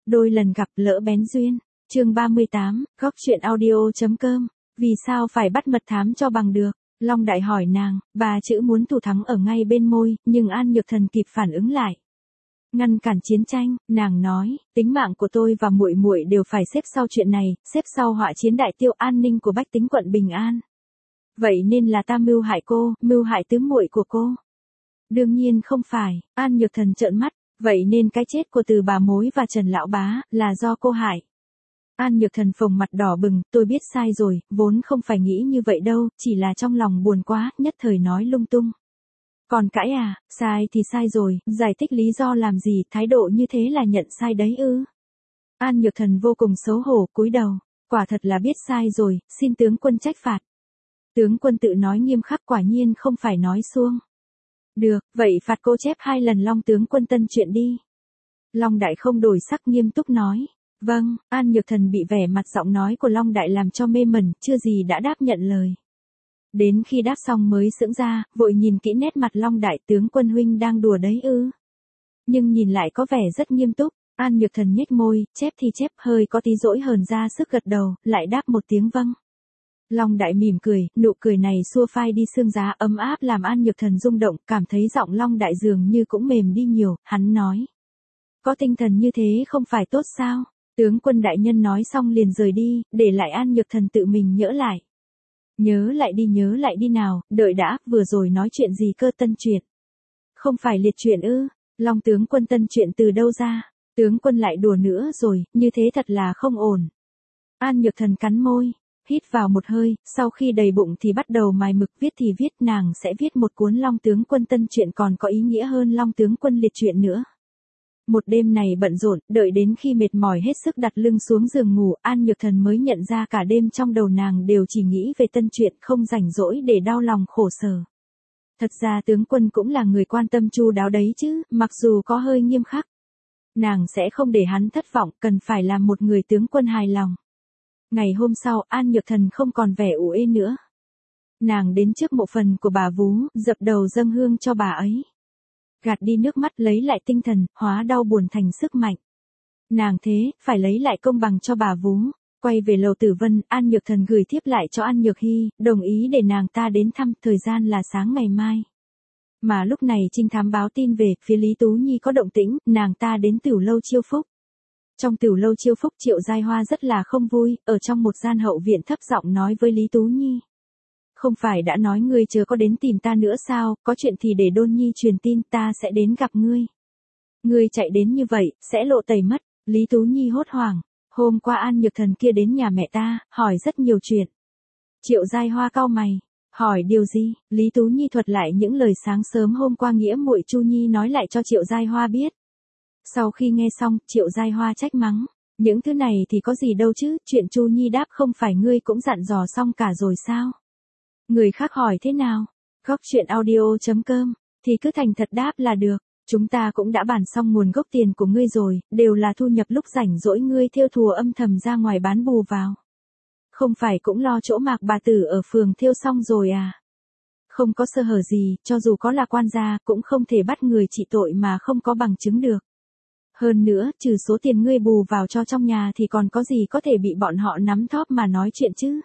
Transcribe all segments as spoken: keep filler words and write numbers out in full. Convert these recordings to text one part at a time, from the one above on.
Đôi lần gặp lỡ bén duyên. Chương ba mươi tám, góc truyện audio.com. Vì sao phải bắt mật thám cho bằng được? Long Đại hỏi nàng, ba chữ muốn thủ thắng ở ngay bên môi, nhưng An Nhược Thần kịp phản ứng lại. Ngăn cản chiến tranh, nàng nói, tính mạng của tôi và muội muội đều phải xếp sau chuyện này, xếp sau họa chiến đại tiêu an ninh của bách tính quận Bình An. Vậy nên là ta mưu hại cô, mưu hại tứ muội của cô. Đương nhiên không phải, An Nhược Thần trợn mắt, vậy nên cái chết của Từ bà mối và Trần lão bá là do cô hại. An Nhược Thần phồng mặt đỏ bừng, tôi biết sai rồi, vốn không phải nghĩ như vậy đâu, chỉ là trong lòng buồn quá, nhất thời nói lung tung. Còn cãi à, sai thì sai rồi, giải thích lý do làm gì, thái độ như thế là nhận sai đấy ư. An Nhược Thần vô cùng xấu hổ, cúi đầu, quả thật là biết sai rồi, xin tướng quân trách phạt. Tướng quân tự nói nghiêm khắc, quả nhiên không phải nói suông. Được, vậy phạt cô chép hai lần Long tướng quân tân chuyện đi. Long Đại không đổi sắc, nghiêm túc nói. Vâng, An Nhược Thần bị vẻ mặt giọng nói của Long Đại làm cho mê mẩn, chưa gì đã đáp nhận lời. Đến khi đáp xong mới sững ra, vội nhìn kỹ nét mặt Long Đại, tướng quân huynh đang đùa đấy ư. Nhưng nhìn lại có vẻ rất nghiêm túc, An Nhược Thần nhếch môi, chép thì chép, hơi có tí dỗi hờn ra sức gật đầu, lại đáp một tiếng vâng. Long Đại mỉm cười, nụ cười này xua phai đi sương giá ấm áp làm An Nhược Thần rung động, cảm thấy giọng Long Đại dường như cũng mềm đi nhiều, hắn nói. Có tinh thần như thế không phải tốt sao? Tướng quân đại nhân nói xong liền rời đi, để lại An Nhược Thần tự mình nhỡ lại. Nhớ lại đi nhớ lại đi nào, đợi đã, vừa rồi nói chuyện gì cơ, tân chuyện. Không phải liệt chuyện ư, Long tướng quân tân chuyện từ đâu ra, tướng quân lại đùa nữa rồi, như thế thật là không ổn. An Nhược Thần cắn môi, hít vào một hơi, sau khi đầy bụng thì bắt đầu mài mực, viết thì viết, nàng sẽ viết một cuốn Long tướng quân tân chuyện còn có ý nghĩa hơn Long tướng quân liệt chuyện nữa. Một đêm này bận rộn, đợi đến khi mệt mỏi hết sức đặt lưng xuống giường ngủ, An Nhược Thần mới nhận ra cả đêm trong đầu nàng đều chỉ nghĩ về tân chuyện, không rảnh rỗi để đau lòng khổ sở. Thật ra tướng quân cũng là người quan tâm chu đáo đấy chứ, mặc dù có hơi nghiêm khắc. Nàng sẽ không để hắn thất vọng, cần phải làm một người tướng quân hài lòng. Ngày hôm sau, An Nhược Thần không còn vẻ ủ ê nữa. Nàng đến trước mộ phần của bà Vú, dập đầu dâng hương cho bà ấy. Gạt đi nước mắt, lấy lại tinh thần, hóa đau buồn thành sức mạnh. Nàng thế, phải lấy lại công bằng cho bà Vú. Quay về lầu Tử Vân, An Nhược Thần gửi thiếp lại cho An Nhược Hy, đồng ý để nàng ta đến thăm, thời gian là sáng ngày mai. Mà lúc này trinh thám báo tin về, phía Lý Tú Nhi có động tĩnh, nàng ta đến Tửu lâu Chiêu Phúc. Trong Tửu lâu Chiêu Phúc, Triệu Giai Hoa rất là không vui, ở trong một gian hậu viện thấp giọng nói với Lý Tú Nhi. Không phải đã nói ngươi chớ có đến tìm ta nữa sao, có chuyện thì để Đôn Nhi truyền tin, ta sẽ đến gặp ngươi. Ngươi chạy đến như vậy, sẽ lộ tẩy mất. Lý Tú Nhi hốt hoảng, hôm qua An Nhược Thần kia đến nhà mẹ ta, hỏi rất nhiều chuyện. Triệu Giai Hoa cau mày, hỏi điều gì? Lý Tú Nhi thuật lại những lời sáng sớm hôm qua nghĩa muội Chu Nhi nói lại cho Triệu Giai Hoa biết. Sau khi nghe xong, Triệu Giai Hoa trách mắng, những thứ này thì có gì đâu chứ, chuyện Chu Nhi đáp không phải ngươi cũng dặn dò xong cả rồi sao? Người khác hỏi thế nào? Góc truyện audio.com, thì cứ thành thật đáp là được. Chúng ta cũng đã bàn xong nguồn gốc tiền của ngươi rồi, đều là thu nhập lúc rảnh rỗi ngươi thêu thùa âm thầm ra ngoài bán bù vào. Không phải cũng lo chỗ Mạc bà tử ở phường thêu xong rồi à? Không có sơ hở gì, cho dù có là quan gia, cũng không thể bắt người trị tội mà không có bằng chứng được. Hơn nữa, trừ số tiền ngươi bù vào cho trong nhà thì còn có gì có thể bị bọn họ nắm thóp mà nói chuyện chứ?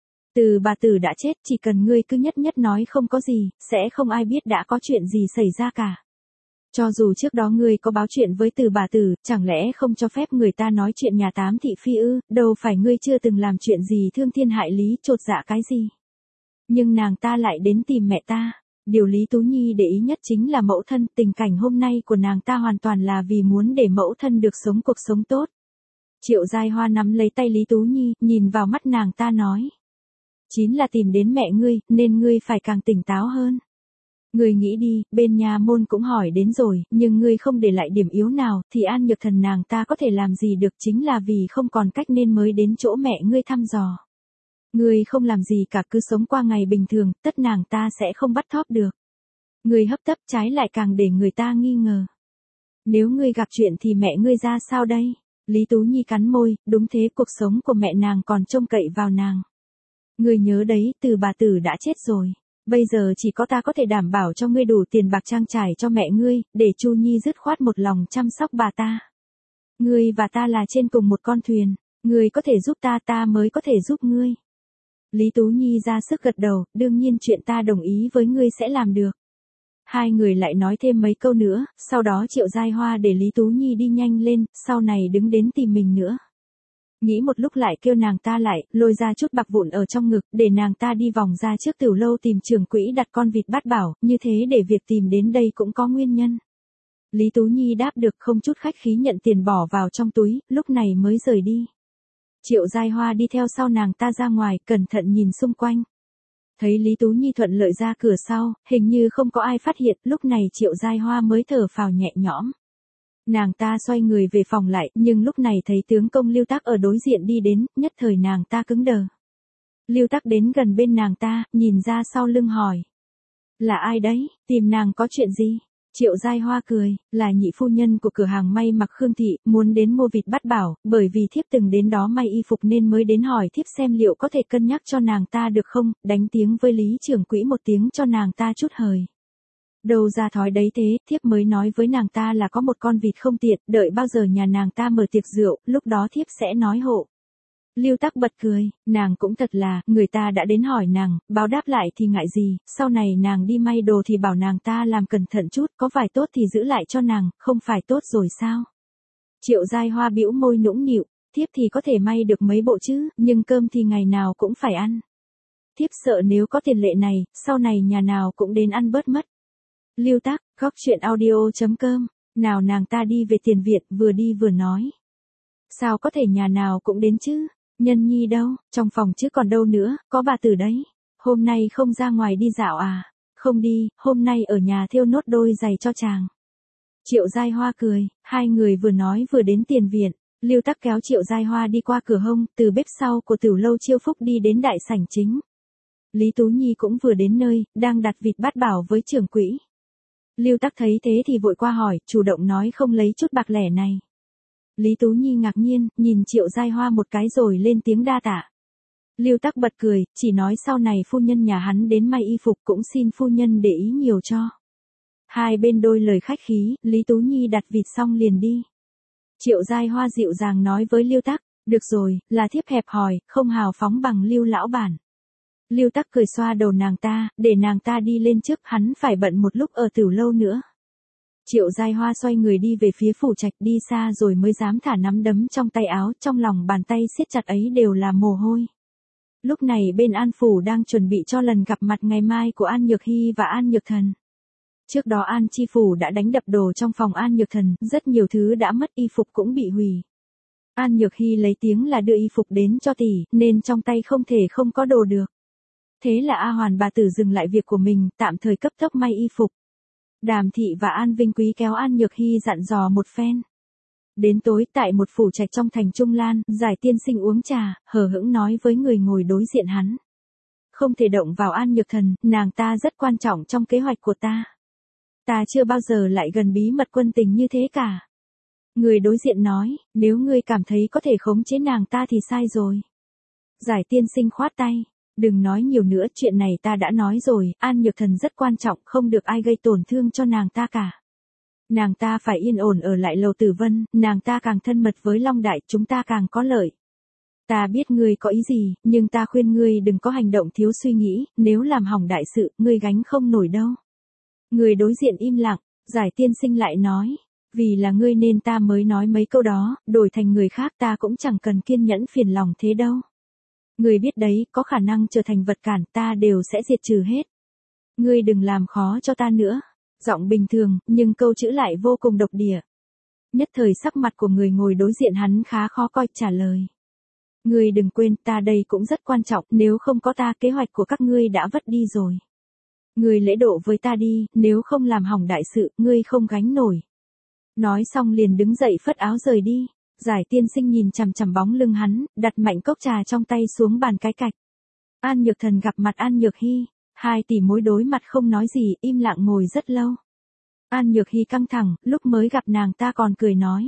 Từ bà tử đã chết, chỉ cần ngươi cứ nhất nhất nói không có gì, sẽ không ai biết đã có chuyện gì xảy ra cả. Cho dù trước đó ngươi có báo chuyện với từ bà tử, chẳng lẽ không cho phép người ta nói chuyện nhà Tám thị phi ư, đâu phải ngươi chưa từng làm chuyện gì thương thiên hại lý, chột dạ cái gì. Nhưng nàng ta lại đến tìm mẹ ta. Điều Lý Tú Nhi để ý nhất chính là mẫu thân, tình cảnh hôm nay của nàng ta hoàn toàn là vì muốn để mẫu thân được sống cuộc sống tốt. Triệu Giai Hoa nắm lấy tay Lý Tú Nhi, nhìn vào mắt nàng ta nói. Chính là tìm đến mẹ ngươi, nên ngươi phải càng tỉnh táo hơn. Ngươi nghĩ đi, bên nhà môn cũng hỏi đến rồi, nhưng ngươi không để lại điểm yếu nào, thì An Nhược Thần nàng ta có thể làm gì được, chính là vì không còn cách nên mới đến chỗ mẹ ngươi thăm dò. Ngươi không làm gì cả, cứ sống qua ngày bình thường, tất nàng ta sẽ không bắt thóp được. Ngươi hấp tấp trái lại càng để người ta nghi ngờ. Nếu ngươi gặp chuyện thì mẹ ngươi ra sao đây? Lý Tú Nhi cắn môi, đúng thế, cuộc sống của mẹ nàng còn trông cậy vào nàng. Ngươi nhớ đấy, từ bà tử đã chết rồi. Bây giờ chỉ có ta có thể đảm bảo cho ngươi đủ tiền bạc trang trải cho mẹ ngươi, để Chu Nhi dứt khoát một lòng chăm sóc bà ta. Ngươi và ta là trên cùng một con thuyền, ngươi có thể giúp ta, ta mới có thể giúp ngươi. Lý Tú Nhi ra sức gật đầu, đương nhiên chuyện ta đồng ý với ngươi sẽ làm được. Hai người lại nói thêm mấy câu nữa, sau đó Triệu Giai Hoa để Lý Tú Nhi đi nhanh lên, sau này đứng đến tìm mình nữa. Nghĩ một lúc lại kêu nàng ta lại, lôi ra chút bạc vụn ở trong ngực, để nàng ta đi vòng ra trước Tửu Lâu tìm trưởng quỹ đặt con vịt bát bảo, như thế để việc tìm đến đây cũng có nguyên nhân. Lý Tú Nhi đáp được, không chút khách khí nhận tiền bỏ vào trong túi, lúc này mới rời đi. Triệu Giai Hoa đi theo sau nàng ta ra ngoài, cẩn thận nhìn xung quanh. Thấy Lý Tú Nhi thuận lợi ra cửa sau, hình như không có ai phát hiện, lúc này Triệu Giai Hoa mới thở phào nhẹ nhõm. Nàng ta xoay người về phòng lại, nhưng lúc này thấy tướng công Lưu Tắc ở đối diện đi đến, nhất thời nàng ta cứng đờ. Lưu Tắc đến gần bên nàng ta, nhìn ra sau lưng hỏi. Là ai đấy, tìm nàng có chuyện gì? Triệu Giai Hoa cười, là nhị phu nhân của cửa hàng may mặc Khương Thị, muốn đến mua vịt bát bảo, bởi vì thiếp từng đến đó may y phục nên mới đến hỏi thiếp xem liệu có thể cân nhắc cho nàng ta được không, đánh tiếng với Lý trưởng quỹ một tiếng cho nàng ta chút hời. Đâu ra thói đấy thế, thiếp mới nói với nàng ta là có một con vịt không tiện, đợi bao giờ nhà nàng ta mở tiệc rượu, lúc đó thiếp sẽ nói hộ. Lưu Tắc bật cười, nàng cũng thật là, người ta đã đến hỏi nàng, báo đáp lại thì ngại gì, sau này nàng đi may đồ thì bảo nàng ta làm cẩn thận chút, có vài tốt thì giữ lại cho nàng, không phải tốt rồi sao? Triệu Giai Hoa bĩu môi nũng nịu, thiếp thì có thể may được mấy bộ chứ, nhưng cơm thì ngày nào cũng phải ăn. Thiếp sợ nếu có tiền lệ này, sau này nhà nào cũng đến ăn bớt mất. Lưu Tắc, góc truyện audio chấm com, nào nàng ta đi về tiền viện, vừa đi vừa nói. Sao có thể nhà nào cũng đến chứ? Nhân Nhi đâu, trong phòng chứ còn đâu nữa, có bà Tử đấy. Hôm nay không ra ngoài đi dạo à? Không đi, hôm nay ở nhà thêu nốt đôi giày cho chàng. Triệu Giai Hoa cười, hai người vừa nói vừa đến tiền viện. Lưu Tắc kéo Triệu Giai Hoa đi qua cửa hông, từ bếp sau của Tửu Lâu Chiêu Phúc đi đến đại sảnh chính. Lý Tú Nhi cũng vừa đến nơi, đang đặt vịt bát bảo với trưởng quỹ. Lưu Tắc thấy thế thì vội qua hỏi, chủ động nói không lấy chút bạc lẻ này. Lý Tú Nhi ngạc nhiên, nhìn Triệu Giai Hoa một cái rồi lên tiếng đa tạ. Lưu Tắc bật cười, chỉ nói sau này phu nhân nhà hắn đến may y phục cũng xin phu nhân để ý nhiều cho. Hai bên đôi lời khách khí, Lý Tú Nhi đặt vịt xong liền đi. Triệu Giai Hoa dịu dàng nói với Lưu Tắc, được rồi, là thiếp hẹp hòi, không hào phóng bằng Lưu lão bản. Lưu Tắc cười xoa đầu nàng ta, để nàng ta đi lên trước, hắn phải bận một lúc ở Tửu Lâu nữa. Triệu Giai Hoa xoay người đi về phía phủ trạch, đi xa rồi mới dám thả nắm đấm trong tay áo, trong lòng bàn tay siết chặt ấy đều là mồ hôi. Lúc này bên An Phủ đang chuẩn bị cho lần gặp mặt ngày mai của An Nhược Hy và An Nhược Thần. Trước đó An Chi Phủ đã đánh đập đồ trong phòng An Nhược Thần, rất nhiều thứ đã mất, y phục cũng bị hủy. An Nhược Hy lấy tiếng là đưa y phục đến cho tỷ, nên trong tay không thể không có đồ được. Thế là A Hoàn bà tử dừng lại việc của mình, tạm thời cấp tốc may y phục. Đàm Thị và An Vinh Quý kéo An Nhược Hy dặn dò một phen. Đến tối, tại một phủ trạch trong thành Trung Lan, Giải tiên sinh uống trà, hờ hững nói với người ngồi đối diện hắn. Không thể động vào An Nhược Thần, nàng ta rất quan trọng trong kế hoạch của ta. Ta chưa bao giờ lại gần bí mật quân tình như thế cả. Người đối diện nói, nếu ngươi cảm thấy có thể khống chế nàng ta thì sai rồi. Giải tiên sinh khoát tay. Đừng nói nhiều nữa, chuyện này ta đã nói rồi, An Nhược Thần rất quan trọng, không được ai gây tổn thương cho nàng ta cả. Nàng ta phải yên ổn ở lại Lầu Tử Vân, nàng ta càng thân mật với Long Đại, chúng ta càng có lợi. Ta biết ngươi có ý gì, nhưng ta khuyên ngươi đừng có hành động thiếu suy nghĩ, nếu làm hỏng đại sự, ngươi gánh không nổi đâu. Người đối diện im lặng, Giải tiên sinh lại nói, vì là ngươi nên ta mới nói mấy câu đó, đổi thành người khác ta cũng chẳng cần kiên nhẫn phiền lòng thế đâu. Ngươi biết đấy, có khả năng trở thành vật cản, ta đều sẽ diệt trừ hết. Ngươi đừng làm khó cho ta nữa. Giọng bình thường, nhưng câu chữ lại vô cùng độc địa. Nhất thời sắc mặt của người ngồi đối diện hắn khá khó coi, trả lời. Ngươi đừng quên, ta đây cũng rất quan trọng, nếu không có ta kế hoạch của các ngươi đã vất đi rồi. Ngươi lễ độ với ta đi, nếu không làm hỏng đại sự, ngươi không gánh nổi. Nói xong liền đứng dậy phất áo rời đi. Giải tiên sinh nhìn chằm chằm bóng lưng hắn, đặt mạnh cốc trà trong tay xuống bàn cái cạch. An Nhược Thần gặp mặt An Nhược Hy, hai tỷ muội đối mặt không nói gì, im lặng ngồi rất lâu. An Nhược Hy căng thẳng, lúc mới gặp nàng ta còn cười nói.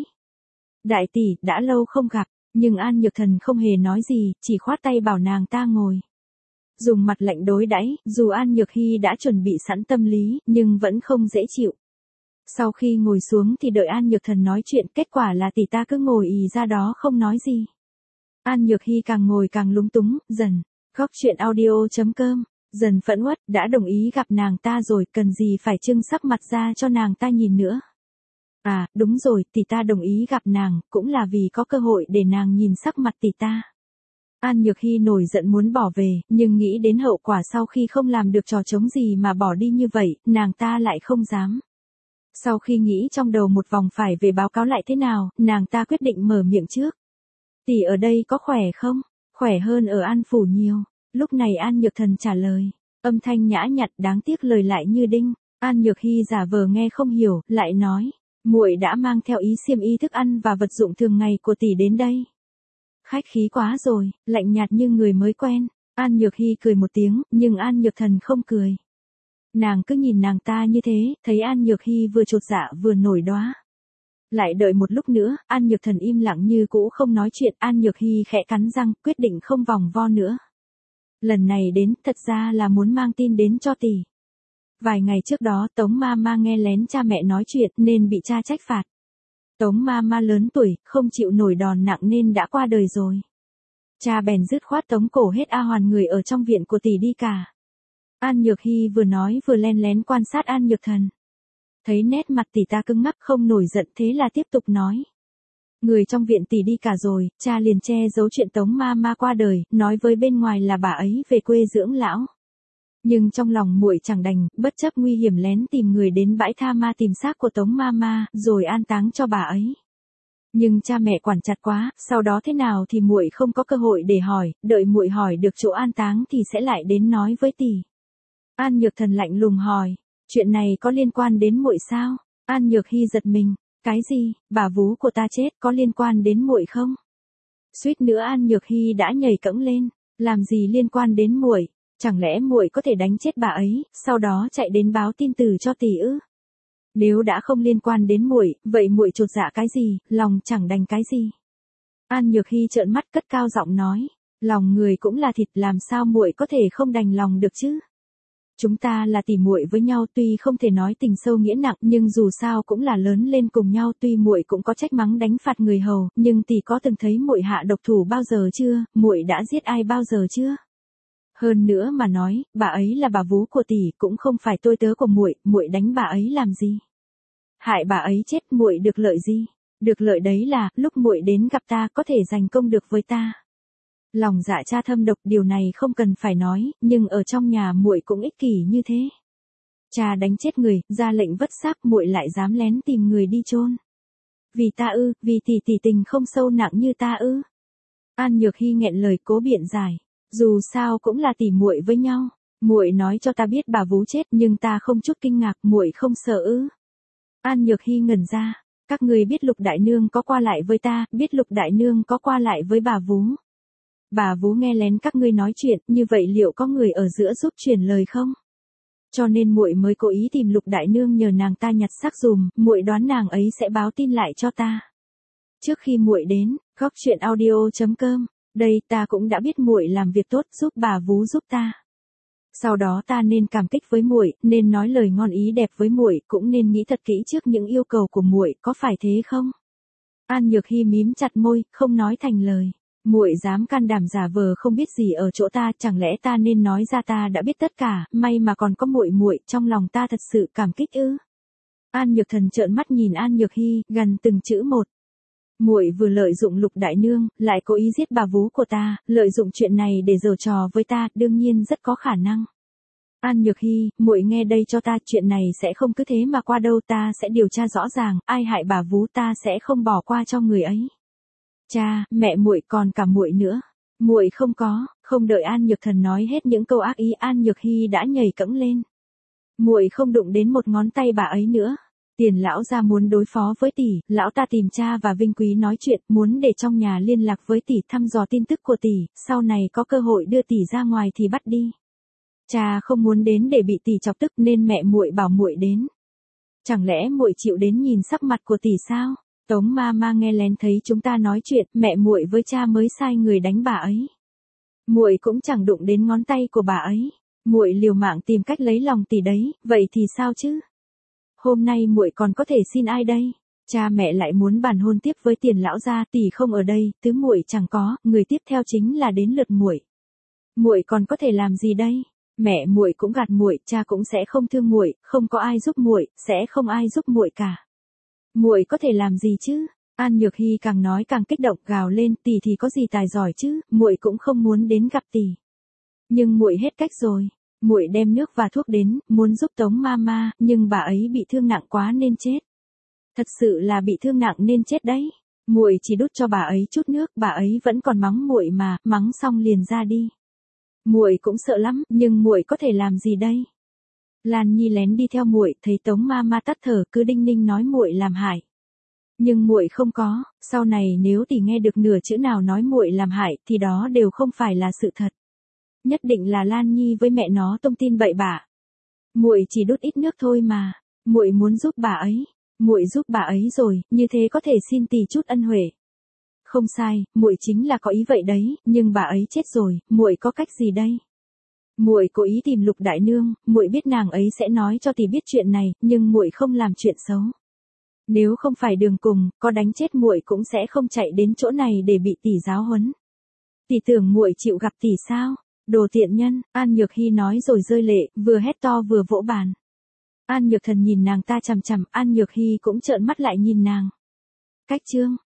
Đại tỷ, đã lâu không gặp, nhưng An Nhược Thần không hề nói gì, chỉ khoát tay bảo nàng ta ngồi. Dùng mặt lạnh đối đãi, dù An Nhược Hy đã chuẩn bị sẵn tâm lý, nhưng vẫn không dễ chịu. Sau khi ngồi xuống thì đợi An Nhược Thần nói chuyện, kết quả là tỷ ta cứ ngồi ì ra đó không nói gì. An Nhược Hy càng ngồi càng lúng túng, dần. Góc chuyện audio.com, dần phẫn uất, đã đồng ý gặp nàng ta rồi, cần gì phải trưng sắc mặt ra cho nàng ta nhìn nữa. À, đúng rồi, tỷ ta đồng ý gặp nàng, cũng là vì có cơ hội để nàng nhìn sắc mặt tỷ ta. An Nhược Hy nổi giận muốn bỏ về, nhưng nghĩ đến hậu quả sau khi không làm được trò trống gì mà bỏ đi như vậy, nàng ta lại không dám. Sau khi nghĩ trong đầu một vòng phải về báo cáo lại thế nào, nàng ta quyết định mở miệng trước. Tỷ ở đây có khỏe không? Khỏe hơn ở An Phủ nhiều. Lúc này An Nhược Thần trả lời, âm thanh nhã nhặn, đáng tiếc lời lại như đinh. An Nhược Hy giả vờ nghe không hiểu, lại nói, muội đã mang theo ý xiêm y thức ăn và vật dụng thường ngày của tỷ đến đây. Khách khí quá rồi, lạnh nhạt như người mới quen. An Nhược Hy cười một tiếng, nhưng An Nhược Thần không cười. Nàng cứ nhìn nàng ta như thế, thấy An Nhược Hy vừa chột dạ vừa nổi đoá. Lại đợi một lúc nữa, An Nhược Thần im lặng như cũ không nói chuyện, An Nhược Hy khẽ cắn răng, quyết định không vòng vo nữa. Lần này đến, thật ra là muốn mang tin đến cho tỷ. Vài ngày trước đó, Tống Mama nghe lén cha mẹ nói chuyện nên bị cha trách phạt. Tống Mama lớn tuổi, không chịu nổi đòn nặng nên đã qua đời rồi. Cha bèn dứt khoát tống cổ hết A Hoàn người ở trong viện của tỷ đi cả. An Nhược Hy vừa nói vừa len lén quan sát An Nhược Thần. Thấy nét mặt tỷ ta cứng ngắc không nổi giận, thế là tiếp tục nói. Người trong viện tỷ đi cả rồi, cha liền che giấu chuyện Tống Mama qua đời, nói với bên ngoài là bà ấy về quê dưỡng lão. Nhưng trong lòng muội chẳng đành, bất chấp nguy hiểm lén tìm người đến bãi tha ma tìm xác của Tống Mama, rồi an táng cho bà ấy. Nhưng cha mẹ quản chặt quá, sau đó thế nào thì muội không có cơ hội để hỏi, đợi muội hỏi được chỗ an táng thì sẽ lại đến nói với tỷ. An Nhược Thần lạnh lùng hỏi, chuyện này có liên quan đến muội sao? An Nhược Hy giật mình, cái gì, bà vú của ta chết có liên quan đến muội không? Suýt nữa An Nhược Hy đã nhảy cẫng lên, làm gì liên quan đến muội? Chẳng lẽ muội có thể đánh chết bà ấy, sau đó chạy đến báo tin từ cho tỷ ư? Nếu đã không liên quan đến muội, vậy muội chột dạ cái gì, lòng chẳng đành cái gì? An Nhược Hy trợn mắt cất cao giọng nói, lòng người cũng là thịt, làm sao muội có thể không đành lòng được chứ? Chúng ta là tỷ muội với nhau, tuy không thể nói tình sâu nghĩa nặng, nhưng dù sao cũng là lớn lên cùng nhau, tuy muội cũng có trách mắng đánh phạt người hầu, nhưng tỷ có từng thấy muội hạ độc thủ bao giờ chưa, muội đã giết ai bao giờ chưa? Hơn nữa mà nói, bà ấy là bà vú của tỷ, cũng không phải tôi tớ của muội, muội đánh bà ấy làm gì? Hại bà ấy chết, muội được lợi gì? Được lợi đấy là, lúc muội đến gặp ta có thể giành công được với ta. Lòng dạ cha thâm độc, điều này không cần phải nói, nhưng ở trong nhà muội cũng ích kỷ như thế. Cha đánh chết người, ra lệnh vất xác, muội lại dám lén tìm người đi chôn. Vì ta ư, vì tỷ tỷ tình không sâu nặng như ta ư? An Nhược Hy nghẹn lời cố biện giải, dù sao cũng là tỷ muội với nhau, muội nói cho ta biết bà vú chết, nhưng ta không chút kinh ngạc, muội không sợ ư? An Nhược Hy ngẩn ra, các người biết Lục đại nương có qua lại với ta, biết Lục đại nương có qua lại với bà vú. Bà vú nghe lén các ngươi nói chuyện, như vậy liệu có người ở giữa giúp truyền lời không? Cho nên muội mới cố ý tìm Lục đại nương nhờ nàng ta nhặt xác dùm, muội đoán nàng ấy sẽ báo tin lại cho ta. Trước khi muội đến, góc chuyện audio.com, đây ta cũng đã biết muội làm việc tốt, giúp bà vú giúp ta. Sau đó ta nên cảm kích với muội, nên nói lời ngon ý đẹp với muội, cũng nên nghĩ thật kỹ trước những yêu cầu của muội, có phải thế không? An Nhược Hy mím chặt môi, không nói thành lời. Muội dám can đảm giả vờ không biết gì ở chỗ ta, chẳng lẽ ta nên nói ra ta đã biết tất cả, may mà còn có muội muội, trong lòng ta thật sự cảm kích ư? An Nhược Thần trợn mắt nhìn An Nhược Hy, gần từng chữ một. Muội vừa lợi dụng Lục đại nương, lại cố ý giết bà vú của ta, lợi dụng chuyện này để giở trò với ta, đương nhiên rất có khả năng. An Nhược Hy, muội nghe đây cho ta, chuyện này sẽ không cứ thế mà qua đâu, ta sẽ điều tra rõ ràng, ai hại bà vú ta sẽ không bỏ qua cho người ấy. Cha, mẹ muội còn cả muội nữa. Muội không có, không đợi An Nhược Thần nói hết những câu ác ý, An Nhược Hy đã nhảy cẫng lên. Muội không đụng đến một ngón tay bà ấy nữa. Tiền lão gia muốn đối phó với tỷ, lão ta tìm cha và Vinh Quý nói chuyện, muốn để trong nhà liên lạc với tỷ, thăm dò tin tức của tỷ, sau này có cơ hội đưa tỷ ra ngoài thì bắt đi. Cha không muốn đến để bị tỷ chọc tức nên mẹ muội bảo muội đến. Chẳng lẽ muội chịu đến nhìn sắc mặt của tỷ sao? Tống Mama nghe lén thấy chúng ta nói chuyện, mẹ muội với cha mới sai người đánh bà ấy. Muội cũng chẳng đụng đến ngón tay của bà ấy. Muội liều mạng tìm cách lấy lòng tỷ đấy, vậy thì sao chứ? Hôm nay muội còn có thể xin ai đây? Cha mẹ lại muốn bàn hôn tiếp với Tiền lão gia, tỷ không ở đây, tứ muội chẳng có, người tiếp theo chính là đến lượt muội. Muội còn có thể làm gì đây? Mẹ muội cũng gạt muội, cha cũng sẽ không thương muội, không có ai giúp muội, sẽ không ai giúp muội cả. Muội có thể làm gì chứ? An Nhược Hy càng nói càng kích động, gào lên, tỷ thì có gì tài giỏi chứ, muội cũng không muốn đến gặp tỷ. Nhưng muội hết cách rồi. Muội đem nước và thuốc đến, muốn giúp Tống Mama, nhưng bà ấy bị thương nặng quá nên chết. Thật sự là bị thương nặng nên chết đấy. Muội chỉ đút cho bà ấy chút nước, bà ấy vẫn còn mắng muội mà, mắng xong liền ra đi. Muội cũng sợ lắm, nhưng muội có thể làm gì đây? Lan Nhi lén đi theo muội, thấy Tống Mama tắt thở, cứ đinh ninh nói muội làm hại. Nhưng muội không có, sau này nếu tỷ nghe được nửa chữ nào nói muội làm hại, thì đó đều không phải là sự thật. Nhất định là Lan Nhi với mẹ nó tung tin bậy bạ. Muội chỉ đút ít nước thôi mà, muội muốn giúp bà ấy, muội giúp bà ấy rồi, như thế có thể xin tỷ chút ân huệ. Không sai, muội chính là có ý vậy đấy, nhưng bà ấy chết rồi, muội có cách gì đây? Muội cố ý tìm Lục đại nương, muội biết nàng ấy sẽ nói cho tỷ biết chuyện này, nhưng muội không làm chuyện xấu. Nếu không phải đường cùng, có đánh chết muội cũng sẽ không chạy đến chỗ này để bị tỷ giáo huấn. Tỷ tưởng muội chịu gặp tỷ sao? Đồ tiện nhân, An Nhược Hy nói rồi rơi lệ, vừa hét to vừa vỗ bàn. An Nhược Thần nhìn nàng ta chằm chằm, An Nhược Hy cũng trợn mắt lại nhìn nàng. Cách chương